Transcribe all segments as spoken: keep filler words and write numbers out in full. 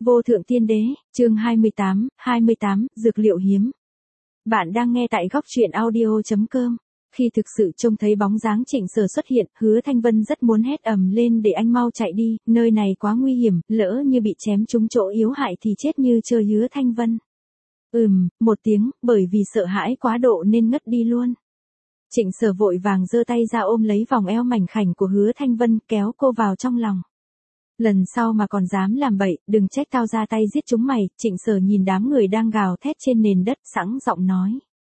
Vô thượng tiên đế, chương hai mươi tám, hai mươi tám, dược liệu hiếm. Bạn đang nghe tại góc truyện audio chấm com. Khi thực sự trông thấy bóng dáng Trịnh Sở xuất hiện, Hứa Thanh Vân rất muốn hét ầm lên để anh mau chạy đi, nơi này quá nguy hiểm, lỡ như bị chém trúng chỗ yếu hại thì chết như chơi. Hứa Thanh Vân. Ừm, một tiếng, bởi vì sợ hãi quá độ nên ngất đi luôn. Trịnh Sở vội vàng giơ tay ra ôm lấy vòng eo mảnh khảnh của Hứa Thanh Vân, kéo cô vào trong lòng. Lần sau mà còn dám làm bậy, đừng trách tao ra tay giết chúng mày. Trịnh Sở nhìn đám người đang gào thét trên nền đất, sẵn giọng nói.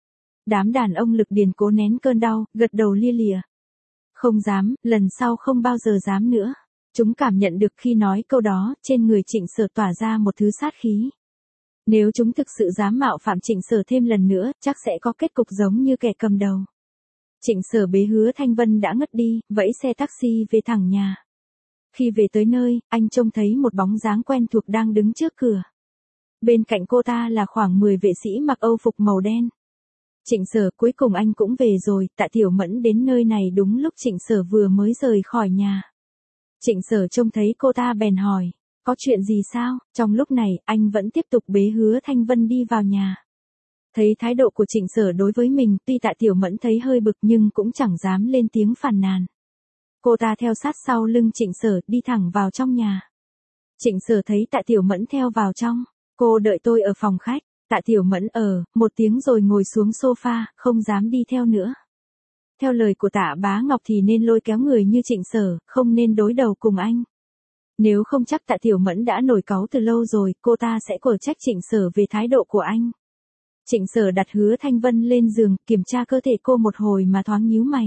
Đám đàn ông lực điền cố nén cơn đau, gật đầu lia lịa. Không dám, lần sau không bao giờ dám nữa. Chúng cảm nhận được khi nói câu đó, trên người Trịnh Sở tỏa ra một thứ sát khí. Nếu chúng thực sự dám mạo phạm Trịnh Sở thêm lần nữa, chắc sẽ có kết cục giống như kẻ cầm đầu. Trịnh Sở bế Hứa Thanh Vân đã ngất đi, vẫy xe taxi về thẳng nhà. Khi về tới nơi, anh trông thấy một bóng dáng quen thuộc đang đứng trước cửa. Bên cạnh cô ta là khoảng mười vệ sĩ mặc âu phục màu đen. Trịnh Sở, cuối cùng anh cũng về rồi. Tạ Tiểu Mẫn đến nơi này đúng lúc Trịnh Sở vừa mới rời khỏi nhà. Trịnh Sở trông thấy cô ta bèn hỏi, có chuyện gì sao? Trong lúc này, anh vẫn tiếp tục bế Hứa Thanh Vân đi vào nhà. Thấy thái độ của Trịnh Sở đối với mình, tuy Tạ Tiểu Mẫn thấy hơi bực nhưng cũng chẳng dám lên tiếng phàn nàn. Cô ta theo sát sau lưng Trịnh Sở, đi thẳng vào trong nhà. Trịnh Sở thấy Tạ Tiểu Mẫn theo vào trong. Cô đợi tôi ở phòng khách. Tạ Tiểu Mẫn ở, một tiếng rồi ngồi xuống sofa, không dám đi theo nữa. Theo lời của Tạ Bá Ngọc thì nên lôi kéo người như Trịnh Sở, không nên đối đầu cùng anh. Nếu không chắc Tạ Tiểu Mẫn đã nổi cáu từ lâu rồi, cô ta sẽ quở trách Trịnh Sở về thái độ của anh. Trịnh Sở đặt Hứa Thanh Vân lên giường, kiểm tra cơ thể cô một hồi mà thoáng nhíu mày.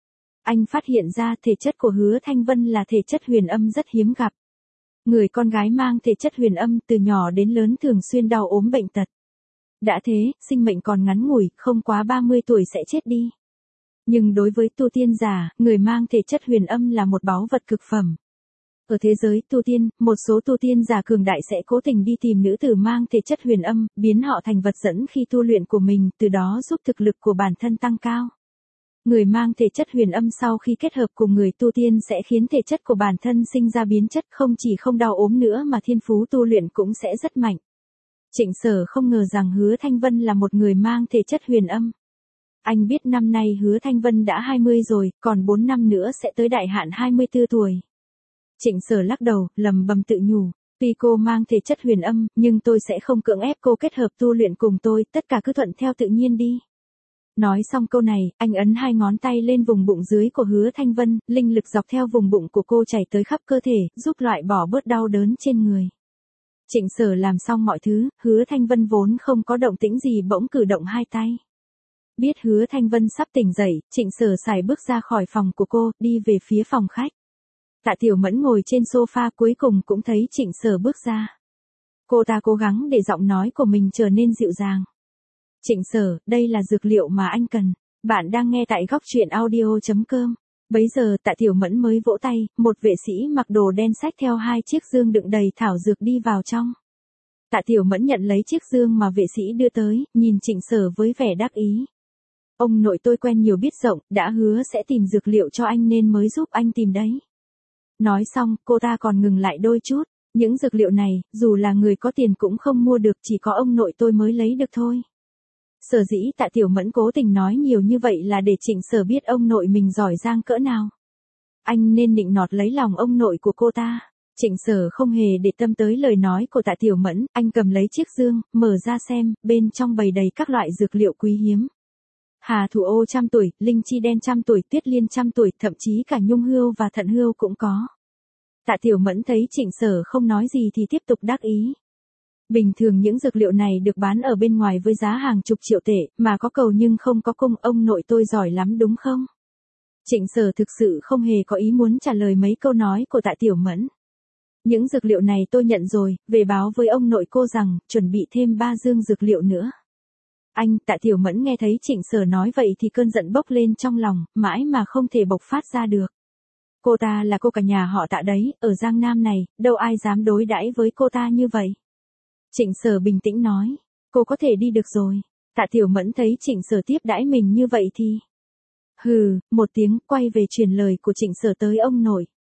Anh phát hiện ra thể chất của Hứa Thanh Vân là thể chất huyền âm rất hiếm gặp. Người con gái mang thể chất huyền âm từ nhỏ đến lớn thường xuyên đau ốm bệnh tật. Đã thế, sinh mệnh còn ngắn ngủi, không quá ba mươi tuổi sẽ chết đi. Nhưng đối với tu tiên giả, người mang thể chất huyền âm là một báu vật cực phẩm. Ở thế giới tu tiên, một số tu tiên giả cường đại sẽ cố tình đi tìm nữ tử mang thể chất huyền âm, biến họ thành vật dẫn khi tu luyện của mình, từ đó giúp thực lực của bản thân tăng cao. Người mang thể chất huyền âm sau khi kết hợp cùng người tu tiên sẽ khiến thể chất của bản thân sinh ra biến chất, không chỉ không đau ốm nữa mà thiên phú tu luyện cũng sẽ rất mạnh. Trịnh Sở không ngờ rằng Hứa Thanh Vân là một người mang thể chất huyền âm. Anh biết năm nay Hứa Thanh Vân đã hai mươi rồi, còn bốn năm nữa sẽ tới đại hạn hai mươi tư tuổi. Trịnh Sở lắc đầu, lầm bầm tự nhủ, tuy cô mang thể chất huyền âm, nhưng tôi sẽ không cưỡng ép cô kết hợp tu luyện cùng tôi, tất cả cứ thuận theo tự nhiên đi. Nói xong câu này, anh ấn hai ngón tay lên vùng bụng dưới của Hứa Thanh Vân, linh lực dọc theo vùng bụng của cô chảy tới khắp cơ thể, giúp loại bỏ bớt đau đớn trên người. Trịnh Sở làm xong mọi thứ, Hứa Thanh Vân vốn không có động tĩnh gì bỗng cử động hai tay. Biết Hứa Thanh Vân sắp tỉnh dậy, Trịnh Sở sải bước ra khỏi phòng của cô, đi về phía phòng khách. Tạ Tiểu Mẫn ngồi trên sofa cuối cùng cũng thấy Trịnh Sở bước ra. Cô ta cố gắng để giọng nói của mình trở nên dịu dàng. Trịnh Sở, đây là dược liệu mà anh cần. Bạn đang nghe tại góc truyện audio chấm com. Bấy giờ Tạ Tiểu Mẫn mới vỗ tay, một vệ sĩ mặc đồ đen xách theo hai chiếc dương đựng đầy thảo dược đi vào trong. Tạ Tiểu Mẫn nhận lấy chiếc dương mà vệ sĩ đưa tới, nhìn Trịnh Sở với vẻ đắc ý. Ông nội tôi quen nhiều biết rộng, đã hứa sẽ tìm dược liệu cho anh nên mới giúp anh tìm đấy. Nói xong, cô ta còn ngừng lại đôi chút. Những dược liệu này, dù là người có tiền cũng không mua được, chỉ có ông nội tôi mới lấy được thôi. Sở dĩ Tạ Tiểu Mẫn cố tình nói nhiều như vậy là để Trịnh Sở biết ông nội mình giỏi giang cỡ nào. Anh nên nịnh nọt lấy lòng ông nội của cô ta. Trịnh Sở không hề để tâm tới lời nói của Tạ Tiểu Mẫn, anh cầm lấy chiếc dương, mở ra xem, bên trong bày đầy các loại dược liệu quý hiếm. Hà thủ ô trăm tuổi, linh chi đen trăm tuổi, tuyết liên trăm tuổi, thậm chí cả nhung hươu và thận hươu cũng có. Tạ Tiểu Mẫn thấy Trịnh Sở không nói gì thì tiếp tục đắc ý. Bình thường những dược liệu này được bán ở bên ngoài với giá hàng chục triệu tệ, mà có cầu nhưng không có cung, ông nội tôi giỏi lắm đúng không? Trịnh Sở thực sự không hề có ý muốn trả lời mấy câu nói của Tạ Tiểu Mẫn. Những dược liệu này tôi nhận rồi, về báo với ông nội cô rằng, chuẩn bị thêm ba dương dược liệu nữa. Anh, Tạ Tiểu Mẫn nghe thấy Trịnh Sở nói vậy thì cơn giận bốc lên trong lòng, mãi mà không thể bộc phát ra được. Cô ta là cô cả nhà họ Tạ đấy, ở Giang Nam này, đâu ai dám đối đãi với cô ta như vậy. Trịnh Sở bình tĩnh nói, cô có thể đi được rồi. Tạ Tiểu Mẫn thấy Trịnh Sở tiếp đãi mình như vậy thì... Hừ, một tiếng, quay về truyền lời của Trịnh Sở tới ông nội.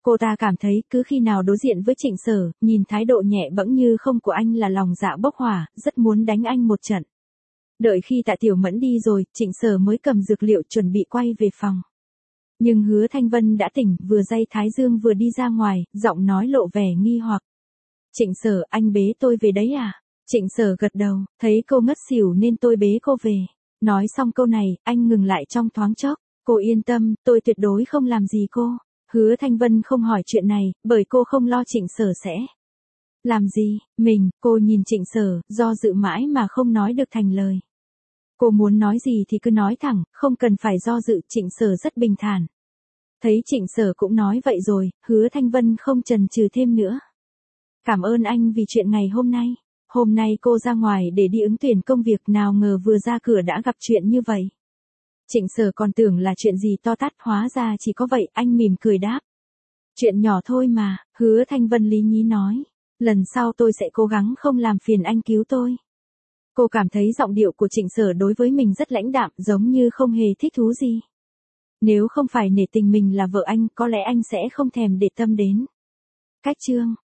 Cô ta cảm thấy cứ khi nào đối diện với Trịnh Sở, nhìn thái độ nhẹ bẫng như không của anh là lòng dạ bốc hỏa, rất muốn đánh anh một trận. Đợi khi Tạ Tiểu Mẫn đi rồi, Trịnh Sở mới cầm dược liệu chuẩn bị quay về phòng. Nhưng Hứa Thanh Vân đã tỉnh, vừa day thái dương vừa đi ra ngoài, giọng nói lộ vẻ nghi hoặc. Trịnh Sở, anh bế tôi về đấy à? Trịnh Sở gật đầu, thấy cô ngất xỉu nên tôi bế cô về. Nói xong câu này, anh ngừng lại trong thoáng chốc. Cô yên tâm, tôi tuyệt đối không làm gì cô. Hứa Thanh Vân không hỏi chuyện này, bởi cô không lo Trịnh Sở sẽ làm gì, mình, cô nhìn Trịnh Sở, do dự mãi mà không nói được thành lời. Cô muốn nói gì thì cứ nói thẳng, không cần phải do dự, Trịnh Sở rất bình thản. Thấy Trịnh Sở cũng nói vậy rồi, Hứa Thanh Vân không chần chừ thêm nữa. Cảm ơn anh vì chuyện ngày hôm nay. Hôm nay cô ra ngoài để đi ứng tuyển công việc, nào ngờ vừa ra cửa đã gặp chuyện như vậy. Trịnh Sở còn tưởng là chuyện gì to tát, hóa ra chỉ có vậy, anh mỉm cười đáp. Chuyện nhỏ thôi mà, Hứa Thanh Vân lý nhí nói. Lần sau tôi sẽ cố gắng không làm phiền anh cứu tôi. Cô cảm thấy giọng điệu của Trịnh Sở đối với mình rất lãnh đạm, giống như không hề thích thú gì. Nếu không phải nể tình mình là vợ anh, có lẽ anh sẽ không thèm để tâm đến. Cách chương